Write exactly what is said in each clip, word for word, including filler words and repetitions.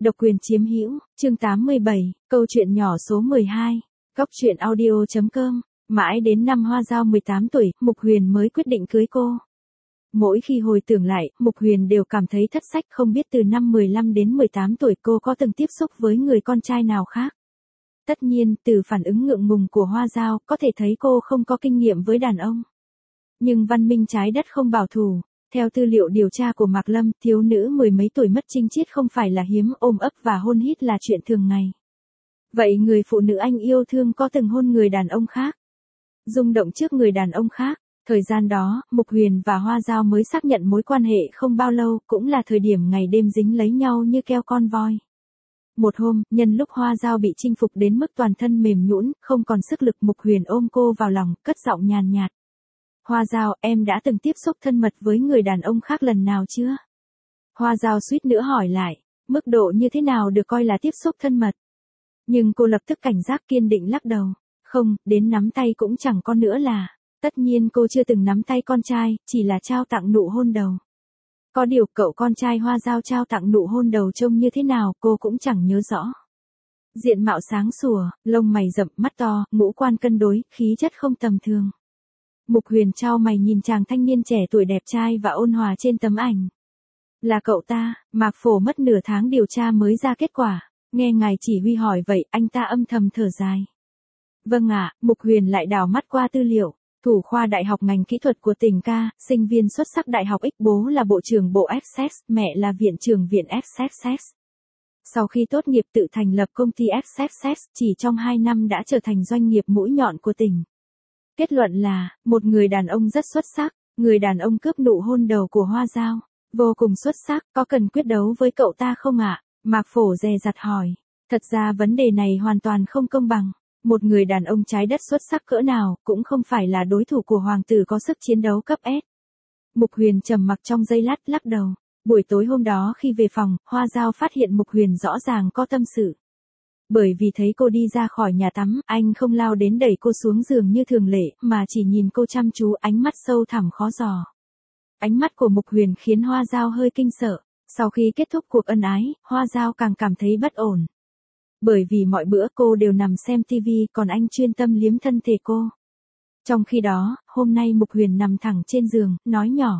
Độc quyền chiếm hữu, chương tám mươi bảy, câu chuyện nhỏ số mười hai, góc truyện audio chấm com. Mãi đến năm Hoa Dao mười tám tuổi, Mục Huyền mới quyết định cưới cô. Mỗi khi hồi tưởng lại, Mục Huyền đều cảm thấy thất sách, không biết từ năm mười lăm đến mười tám tuổi cô có từng tiếp xúc với người con trai nào khác. Tất nhiên, từ phản ứng ngượng ngùng của Hoa Dao, có thể thấy cô không có kinh nghiệm với đàn ông. Nhưng văn minh trái đất không bảo thủ. Theo tư liệu điều tra của Mạc Lâm, thiếu nữ mười mấy tuổi mất trinh chiết không phải là hiếm, ôm ấp và hôn hít là chuyện thường ngày. Vậy người phụ nữ anh yêu thương có từng hôn người đàn ông khác? Rung động trước người đàn ông khác. Thời gian đó, Mục Huyền và Hoa Dao mới xác nhận mối quan hệ không bao lâu, cũng là thời điểm ngày đêm dính lấy nhau như keo con voi. Một hôm, nhân lúc Hoa Dao bị chinh phục đến mức toàn thân mềm nhũn, không còn sức lực, Mục Huyền ôm cô vào lòng, cất giọng nhàn nhạt. Hoa Dao, em đã từng tiếp xúc thân mật với người đàn ông khác lần nào chưa? Hoa Dao suýt nữa hỏi lại, mức độ như thế nào được coi là tiếp xúc thân mật? Nhưng cô lập tức cảnh giác kiên định lắc đầu. Không, đến nắm tay cũng chẳng có nữa là. Tất nhiên cô chưa từng nắm tay con trai, chỉ là trao tặng nụ hôn đầu. Có điều cậu con trai Hoa Dao trao tặng nụ hôn đầu trông như thế nào cô cũng chẳng nhớ rõ. Diện mạo sáng sủa, lông mày rậm, mắt to, ngũ quan cân đối, khí chất không tầm thường. Mục Huyền chau mày nhìn chàng thanh niên trẻ tuổi đẹp trai và ôn hòa trên tấm ảnh. Là cậu ta, Mạc Phổ mất nửa tháng điều tra mới ra kết quả. Nghe ngài chỉ huy hỏi vậy, anh ta âm thầm thở dài. Vâng ạ, Mục Huyền lại đảo mắt qua tư liệu. Thủ khoa Đại học ngành kỹ thuật của tỉnh ca, sinh viên xuất sắc Đại học X, bố là bộ trưởng bộ Essex, mẹ là viện trưởng viện Essex. Sau khi tốt nghiệp tự thành lập công ty Essex, chỉ trong hai năm đã trở thành doanh nghiệp mũi nhọn của tỉnh. Kết luận là, một người đàn ông rất xuất sắc, người đàn ông cướp nụ hôn đầu của Hoa Dao. Vô cùng xuất sắc, có cần quyết đấu với cậu ta không ạ? Mạc Phổ dè dặt hỏi. Thật ra vấn đề này hoàn toàn không công bằng. Một người đàn ông trái đất xuất sắc cỡ nào, cũng không phải là đối thủ của hoàng tử có sức chiến đấu cấp S. Mục Huyền trầm mặc trong giây lát, lắc đầu. Buổi tối hôm đó khi về phòng, Hoa Dao phát hiện Mục Huyền rõ ràng có tâm sự. Bởi vì thấy cô đi ra khỏi nhà tắm, anh không lao đến đẩy cô xuống giường như thường lệ, mà chỉ nhìn cô chăm chú, ánh mắt sâu thẳm khó dò. Ánh mắt của Mục Huyền khiến Hoa Dao hơi kinh sợ. Sau khi kết thúc cuộc ân ái, Hoa Dao càng cảm thấy bất ổn. Bởi vì mọi bữa cô đều nằm xem tivi, còn anh chuyên tâm liếm thân thể cô. Trong khi đó, hôm nay Mục Huyền nằm thẳng trên giường, nói nhỏ.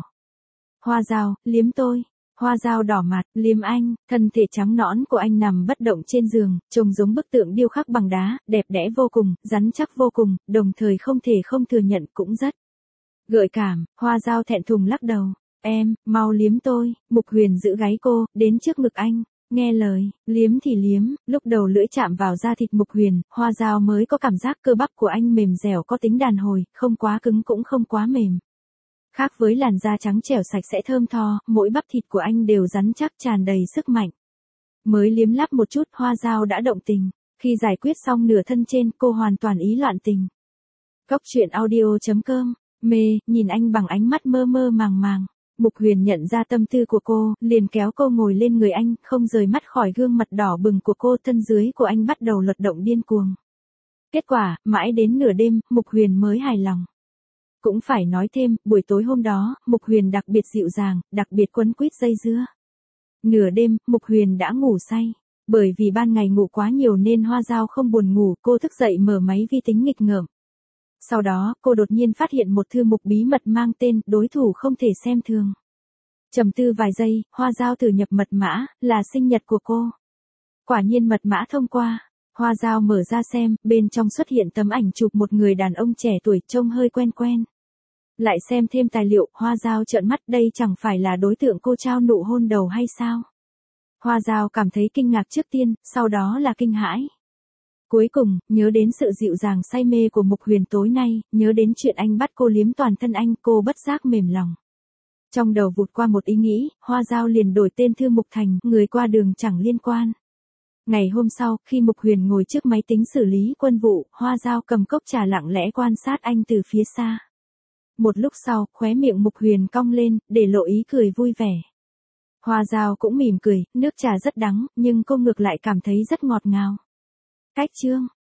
Hoa Dao, liếm tôi. Hoa Dao đỏ mặt, liếm anh, thân thể trắng nõn của anh nằm bất động trên giường, trông giống bức tượng điêu khắc bằng đá, đẹp đẽ vô cùng, rắn chắc vô cùng, đồng thời không thể không thừa nhận cũng rất gợi cảm. Hoa Dao thẹn thùng lắc đầu. Em, mau liếm tôi. Mục Huyền giữ gáy cô, đến trước ngực anh. Nghe lời, liếm thì liếm, lúc đầu lưỡi chạm vào da thịt Mục Huyền, Hoa Dao mới có cảm giác cơ bắp của anh mềm dẻo có tính đàn hồi, không quá cứng cũng không quá mềm. Khác với làn da trắng trẻo sạch sẽ thơm tho, mỗi bắp thịt của anh đều rắn chắc tràn đầy sức mạnh. Mới liếm láp một chút, Hoa Dao đã động tình. Khi giải quyết xong nửa thân trên, cô hoàn toàn ý loạn tình. Góc truyện audio chấm com, mê, nhìn anh bằng ánh mắt mơ mơ màng màng. Mục Huyền nhận ra tâm tư của cô, liền kéo cô ngồi lên người anh, không rời mắt khỏi gương mặt đỏ bừng của cô, thân dưới của anh bắt đầu lật động điên cuồng. Kết quả, mãi đến nửa đêm, Mục Huyền mới hài lòng. Cũng phải nói thêm, buổi tối hôm đó, Mục Huyền đặc biệt dịu dàng, đặc biệt quấn quýt dây dưa. Nửa đêm, Mục Huyền đã ngủ say. Bởi vì ban ngày ngủ quá nhiều nên Hoa Dao không buồn ngủ, cô thức dậy mở máy vi tính nghịch ngợm. Sau đó, cô đột nhiên phát hiện một thư mục bí mật mang tên đối thủ không thể xem thường. Trầm tư vài giây, Hoa Dao thử nhập mật mã, là sinh nhật của cô. Quả nhiên mật mã thông qua. Hoa Dao mở ra xem, bên trong xuất hiện tấm ảnh chụp một người đàn ông trẻ tuổi trông hơi quen quen. Lại xem thêm tài liệu, Hoa Dao trợn mắt, đây chẳng phải là đối tượng cô trao nụ hôn đầu hay sao? Hoa Dao cảm thấy kinh ngạc trước tiên, sau đó là kinh hãi. Cuối cùng, nhớ đến sự dịu dàng say mê của Mục Huyền tối nay, nhớ đến chuyện anh bắt cô liếm toàn thân anh, cô bất giác mềm lòng. Trong đầu vụt qua một ý nghĩ, Hoa Dao liền đổi tên Thư Mục thành, người qua đường chẳng liên quan. Ngày hôm sau, khi Mục Huyền ngồi trước máy tính xử lý quân vụ, Hoa Dao cầm cốc trà lặng lẽ quan sát anh từ phía xa. Một lúc sau, khóe miệng Mục Huyền cong lên, để lộ ý cười vui vẻ. Hoa Dao cũng mỉm cười, nước trà rất đắng, nhưng cô ngược lại cảm thấy rất ngọt ngào. Cách chương